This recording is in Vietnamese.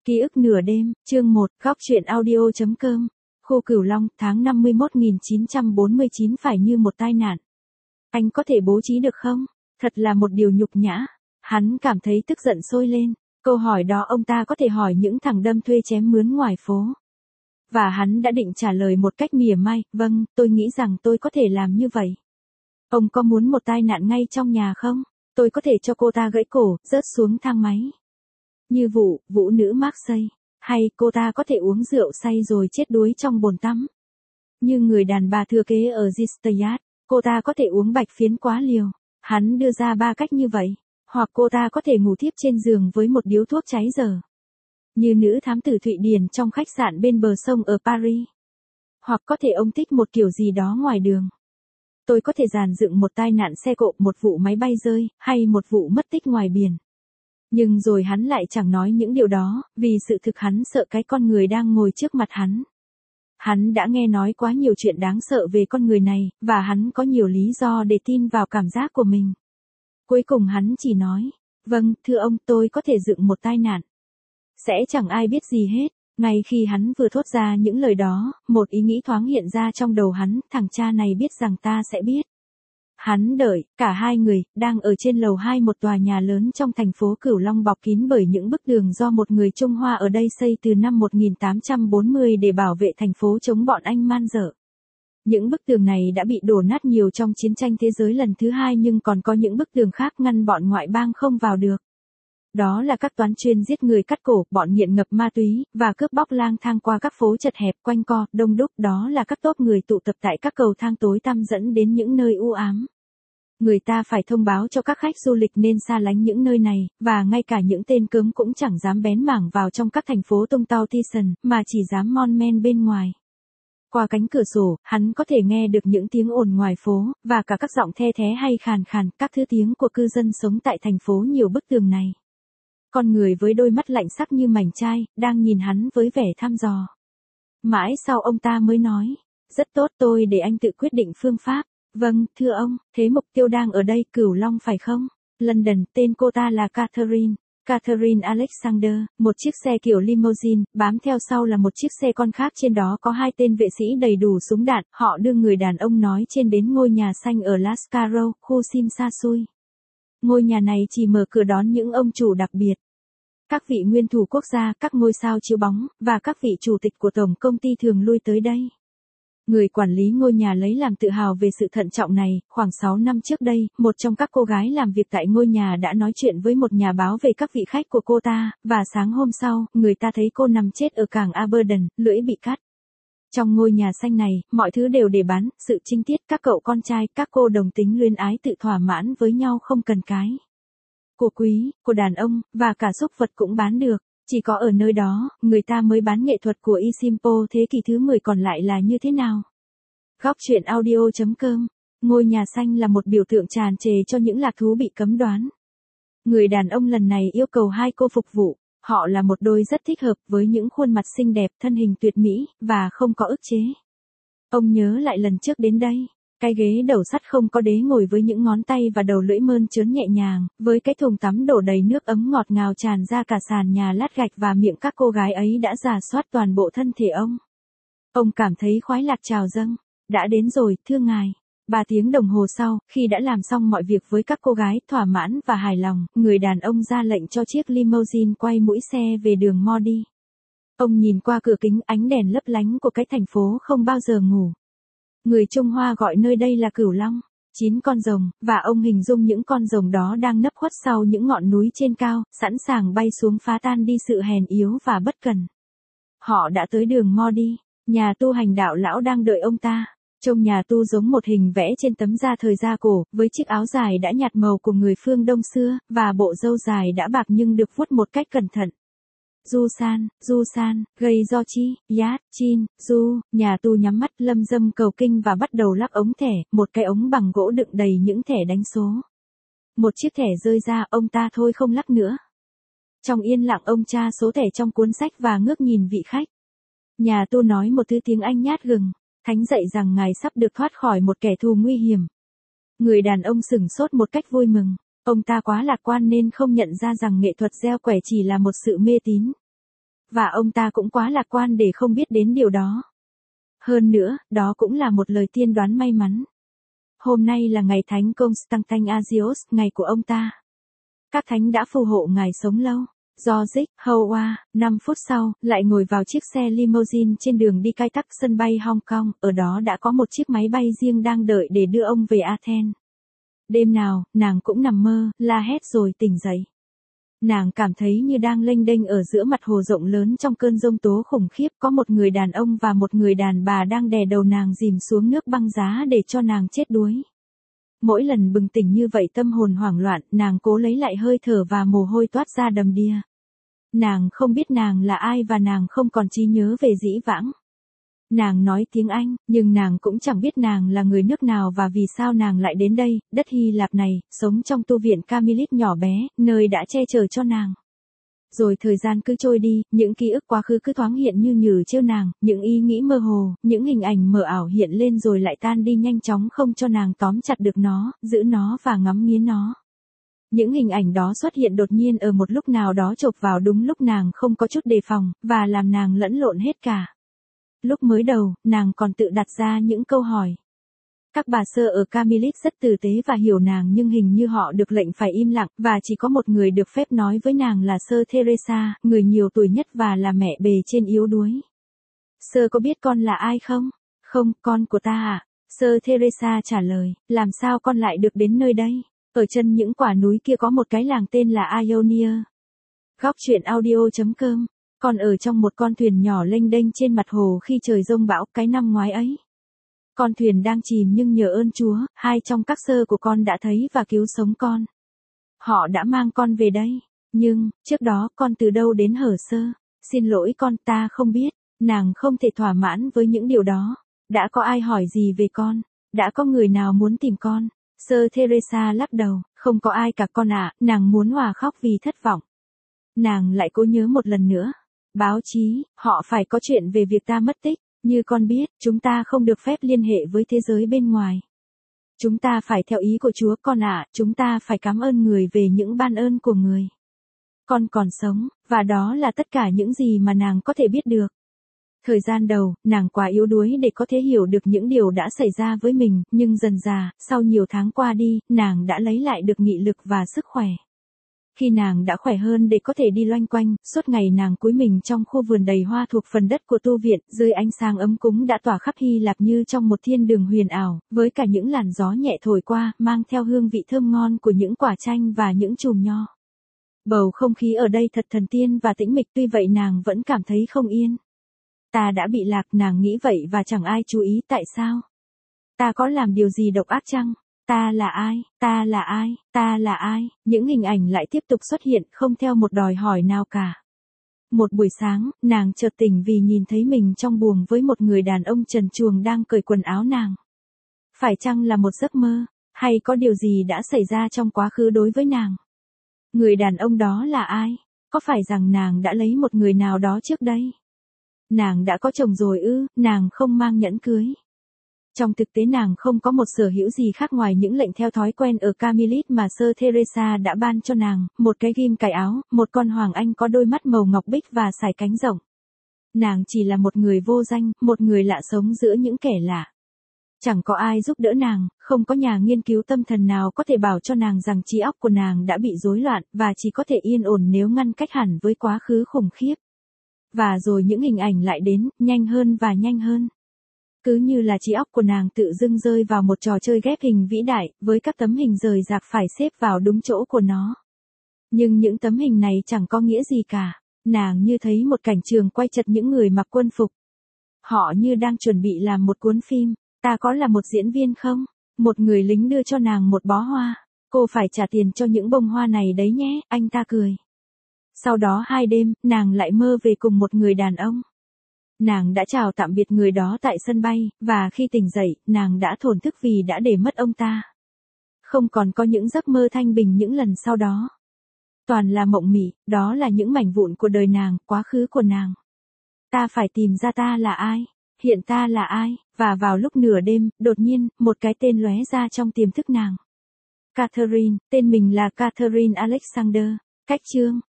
Ký ức nửa đêm, chương 1, góc truyện audio.com. Khu Cửu Long, tháng 51.949 phải như một tai nạn. Anh có thể bố trí được không? Thật là một điều nhục nhã. Hắn cảm thấy tức giận sôi lên. Câu hỏi đó ông ta có thể hỏi những thằng đâm thuê chém mướn ngoài phố. Và hắn đã định trả lời một cách mỉa mai, vâng, tôi nghĩ rằng tôi có thể làm như vậy. Ông có muốn một tai nạn ngay trong nhà không? Tôi có thể cho cô ta gãy cổ, rớt xuống thang máy. Như vũ nữ Marseille, hay cô ta có thể uống rượu say rồi chết đuối trong bồn tắm. Như người đàn bà thừa kế ở Gistayat, cô ta có thể uống bạch phiến quá liều. Hắn đưa ra 3 cách như vậy. Hoặc cô ta có thể ngủ thiếp trên giường với một điếu thuốc cháy dở. Như nữ thám tử Thụy Điển trong khách sạn bên bờ sông ở Paris. Hoặc có thể ông thích một kiểu gì đó ngoài đường. Tôi có thể dàn dựng một tai nạn xe cộ, một vụ máy bay rơi, hay một vụ mất tích ngoài biển. Nhưng rồi hắn lại chẳng nói những điều đó, vì sự thực hắn sợ cái con người đang ngồi trước mặt hắn. Hắn đã nghe nói quá nhiều chuyện đáng sợ về con người này, và hắn có nhiều lý do để tin vào cảm giác của mình. Cuối cùng hắn chỉ nói, vâng, thưa ông, tôi có thể dựng một tai nạn. Sẽ chẳng ai biết gì hết. Ngay khi hắn vừa thốt ra những lời đó, một ý nghĩ thoáng hiện ra trong đầu hắn, thằng cha này biết rằng ta sẽ biết. Hắn đợi, cả hai người, đang ở trên lầu 2 một tòa nhà lớn trong thành phố Cửu Long bọc kín bởi những bức tường do một người Trung Hoa ở đây xây từ năm 1840 để bảo vệ thành phố chống bọn Anh man dợ. Những bức tường này đã bị đổ nát nhiều trong chiến tranh thế giới lần thứ 2 nhưng còn có những bức tường khác ngăn bọn ngoại bang không vào được. Đó là các toán chuyên giết người cắt cổ, bọn nghiện ngập ma túy, và cướp bóc lang thang qua các phố chật hẹp quanh co, đông đúc. Đó là các tốp người tụ tập tại các cầu thang tối tăm dẫn đến những nơi u ám. Người ta phải thông báo cho các khách du lịch nên xa lánh những nơi này, và ngay cả những tên cớm cũng chẳng dám bén mảng vào trong các thành phố tung tao Thyssen, mà chỉ dám mon men bên ngoài. Qua cánh cửa sổ, hắn có thể nghe được những tiếng ồn ngoài phố, và cả các giọng the thé hay khàn khàn, các thứ tiếng của cư dân sống tại thành phố nhiều bức tường này. Con người với đôi mắt lạnh sắc như mảnh chai, đang nhìn hắn với vẻ thăm dò. Mãi sau ông ta mới nói, rất tốt, tôi để anh tự quyết định phương pháp. Vâng, thưa ông, thế mục tiêu đang ở đây, Cửu Long phải không? London, tên cô ta là Catherine Alexander, một chiếc xe kiểu limousine, bám theo sau là một chiếc xe con khác, trên đó có 2 tên vệ sĩ đầy đủ súng đạn. Họ đưa người đàn ông nói trên đến ngôi nhà xanh ở Lascaux, khu Simsasui. Ngôi nhà này chỉ mở cửa đón những ông chủ đặc biệt. Các vị nguyên thủ quốc gia, các ngôi sao chiếu bóng, và các vị chủ tịch của tổng công ty thường lui tới đây. Người quản lý ngôi nhà lấy làm tự hào về sự thận trọng này. Khoảng 6 năm trước đây, một trong các cô gái làm việc tại ngôi nhà đã nói chuyện với một nhà báo về các vị khách của cô ta, và sáng hôm sau, người ta thấy cô nằm chết ở cảng Aberdeen, lưỡi bị cắt. Trong ngôi nhà xanh này, mọi thứ đều để bán, sự trinh tiết, các cậu con trai, các cô đồng tính luyến ái tự thỏa mãn với nhau không cần cái của quý, của đàn ông, và cả súc vật cũng bán được. Chỉ có ở nơi đó, người ta mới bán nghệ thuật của Isimpo thế kỷ thứ 10, còn lại là như thế nào? Góc truyện audio.com. Ngôi nhà xanh là một biểu tượng tràn trề cho những lạc thú bị cấm đoán. Người đàn ông lần này yêu cầu 2 cô phục vụ. Họ là một đôi rất thích hợp với những khuôn mặt xinh đẹp, thân hình tuyệt mỹ, và không có ức chế. Ông nhớ lại lần trước đến đây. Cái ghế đầu sắt không có đế ngồi với những ngón tay và đầu lưỡi mơn trớn nhẹ nhàng, với cái thùng tắm đổ đầy nước ấm ngọt ngào tràn ra cả sàn nhà lát gạch, và miệng các cô gái ấy đã rà soát toàn bộ thân thể ông. Ông cảm thấy khoái lạc trào dâng. Đã đến rồi, thưa ngài. 3 tiếng đồng hồ sau, khi đã làm xong mọi việc với các cô gái, thỏa mãn và hài lòng, người đàn ông ra lệnh cho chiếc limousine quay mũi xe về đường Modi. Ông nhìn qua cửa kính, ánh đèn lấp lánh của cái thành phố không bao giờ ngủ. Người Trung Hoa gọi nơi đây là Cửu Long. 9 con rồng, và ông hình dung những con rồng đó đang nấp khuất sau những ngọn núi trên cao, sẵn sàng bay xuống phá tan đi sự hèn yếu và bất cần. Họ đã tới đường Modi, nhà tu hành đạo lão đang đợi ông ta. Trông nhà tu giống một hình vẽ trên tấm da thời gia cổ, với chiếc áo dài đã nhạt màu của người phương Đông xưa, và bộ râu dài đã bạc nhưng được vuốt một cách cẩn thận. Du san, gây do chi, yát, chin, du, nhà tu nhắm mắt lâm dâm cầu kinh và bắt đầu lắc ống thẻ, một cái ống bằng gỗ đựng đầy những thẻ đánh số. Một chiếc thẻ rơi ra, ông ta thôi không lắc nữa. Trong yên lặng ông tra số thẻ trong cuốn sách và ngước nhìn vị khách. Nhà tu nói một thứ tiếng Anh nhát gừng, thánh dạy rằng ngài sắp được thoát khỏi một kẻ thù nguy hiểm. Người đàn ông sửng sốt một cách vui mừng. Ông ta quá lạc quan nên không nhận ra rằng nghệ thuật gieo quẻ chỉ là một sự mê tín. và ông ta cũng quá lạc quan để không biết đến điều đó. Hơn nữa, đó cũng là một lời tiên đoán may mắn. Hôm nay là ngày Thánh Constantine Agios, ngày của ông ta. Các thánh đã phù hộ ngài sống lâu. George Howard, 5 phút sau, lại ngồi vào chiếc xe limousine trên đường đi khai thác sân bay Hong Kong, ở đó đã có một chiếc máy bay riêng đang đợi để đưa ông về Athens. Đêm nào, nàng cũng nằm mơ, la hét rồi tỉnh dậy. Nàng cảm thấy như đang lênh đênh ở giữa mặt hồ rộng lớn trong cơn giông tố khủng khiếp, có một người đàn ông và một người đàn bà đang đè đầu nàng dìm xuống nước băng giá để cho nàng chết đuối. Mỗi lần bừng tỉnh như vậy tâm hồn hoảng loạn, nàng cố lấy lại hơi thở và mồ hôi toát ra đầm đìa. Nàng không biết nàng là ai và nàng không còn trí nhớ về dĩ vãng. Nàng nói tiếng Anh, nhưng nàng cũng chẳng biết nàng là người nước nào và vì sao nàng lại đến đây, đất Hy Lạp này, sống trong tu viện Carmelite nhỏ bé, nơi đã che chở cho nàng. Rồi thời gian cứ trôi đi, những ký ức quá khứ cứ thoáng hiện như nhử trêu nàng, những ý nghĩ mơ hồ, những hình ảnh mờ ảo hiện lên rồi lại tan đi nhanh chóng không cho nàng tóm chặt được nó, giữ nó và ngắm nghía nó. Những hình ảnh đó xuất hiện đột nhiên ở một lúc nào đó chộp vào đúng lúc nàng không có chút đề phòng, và làm nàng lẫn lộn hết cả. Lúc mới đầu, nàng còn tự đặt ra những câu hỏi. Các bà sơ ở Carmelite rất tử tế và hiểu nàng nhưng hình như họ được lệnh phải im lặng, và chỉ có một người được phép nói với nàng là Sơ Teresa, người nhiều tuổi nhất và là mẹ bề trên yếu đuối. Sơ có biết con là ai không? Không, con của ta à? Sơ Teresa trả lời, làm sao con lại được đến nơi đây? Ở chân những quả núi kia có một cái làng tên là Ionia. Góc truyện audio.com. Con ở trong một con thuyền nhỏ lênh đênh trên mặt hồ khi trời giông bão cái năm ngoái ấy. Con thuyền đang chìm nhưng nhờ ơn Chúa, hai trong các sơ của con đã thấy và cứu sống con. Họ đã mang con về đây. Nhưng, trước đó con từ đâu đến hở Sơ? Xin lỗi con, ta không biết. Nàng không thể thỏa mãn với những điều đó. Đã có ai hỏi gì về con? Đã có người nào muốn tìm con? Sơ Teresa lắc đầu, không có ai cả con ạ, nàng muốn òa khóc vì thất vọng. Nàng lại cố nhớ một lần nữa. Báo chí, họ phải có chuyện về việc ta mất tích. Như con biết, chúng ta không được phép liên hệ với thế giới bên ngoài. Chúng ta phải theo ý của Chúa con ạ, chúng ta phải cảm ơn người về những ban ơn của người. Con còn sống, và đó là tất cả những gì mà nàng có thể biết được. Thời gian đầu, nàng quá yếu đuối để có thể hiểu được những điều đã xảy ra với mình, nhưng dần dà, sau nhiều tháng qua đi, nàng đã lấy lại được nghị lực và sức khỏe. Khi nàng đã khỏe hơn để có thể đi loanh quanh, suốt ngày nàng cúi mình trong khu vườn đầy hoa thuộc phần đất của tu viện, dưới ánh sáng ấm cúng đã tỏa khắp Hy Lạp như trong một thiên đường huyền ảo, với cả những làn gió nhẹ thổi qua, mang theo hương vị thơm ngon của những quả chanh và những chùm nho. Bầu không khí ở đây thật thần tiên và tĩnh mịch, tuy vậy nàng vẫn cảm thấy không yên. Ta đã bị lạc, nàng nghĩ vậy và chẳng ai chú ý tại sao. Ta có làm điều gì độc ác chăng? Ta là ai? Ta là ai? Ta là ai? Những hình ảnh lại tiếp tục xuất hiện, không theo một đòi hỏi nào cả. Một buổi sáng, nàng chợt tỉnh vì nhìn thấy mình trong buồng với một người đàn ông trần truồng đang cởi quần áo nàng. Phải chăng là một giấc mơ, hay có điều gì đã xảy ra trong quá khứ đối với nàng? Người đàn ông đó là ai? Có phải rằng nàng đã lấy một người nào đó trước đây? Nàng đã có chồng rồi ư? Nàng không mang nhẫn cưới. Trong thực tế nàng không có một sở hữu gì khác ngoài những lệnh theo thói quen ở Carmelite mà Sơ Teresa đã ban cho nàng, một cái ghim cài áo, một con hoàng anh có đôi mắt màu ngọc bích và sải cánh rộng. Nàng chỉ là một người vô danh, một người lạ sống giữa những kẻ lạ. Chẳng có ai giúp đỡ nàng, không có nhà nghiên cứu tâm thần nào có thể bảo cho nàng rằng trí óc của nàng đã bị rối loạn, và chỉ có thể yên ổn nếu ngăn cách hẳn với quá khứ khủng khiếp. Và rồi những hình ảnh lại đến, nhanh hơn và nhanh hơn. Cứ như là trí óc của nàng tự dưng rơi vào một trò chơi ghép hình vĩ đại, với các tấm hình rời rạc phải xếp vào đúng chỗ của nó. Nhưng những tấm hình này chẳng có nghĩa gì cả. Nàng như thấy một cảnh trường quay chật những người mặc quân phục. Họ như đang chuẩn bị làm một cuốn phim. Ta có là một diễn viên không? Một người lính đưa cho nàng một bó hoa. Cô phải trả tiền cho những bông hoa này đấy nhé, anh ta cười. Sau đó 2 đêm, nàng lại mơ về cùng một người đàn ông. Nàng đã chào tạm biệt người đó tại sân bay, và khi tỉnh dậy, nàng đã thổn thức vì đã để mất ông ta. Không còn có những giấc mơ thanh bình những lần sau đó. Toàn là mộng mị, đó là những mảnh vụn của đời nàng, quá khứ của nàng. Ta phải tìm ra ta là ai, hiện ta là ai, và vào lúc nửa đêm, đột nhiên, một cái tên lóe ra trong tiềm thức nàng. Catherine, tên mình là Catherine Alexander. Cách chương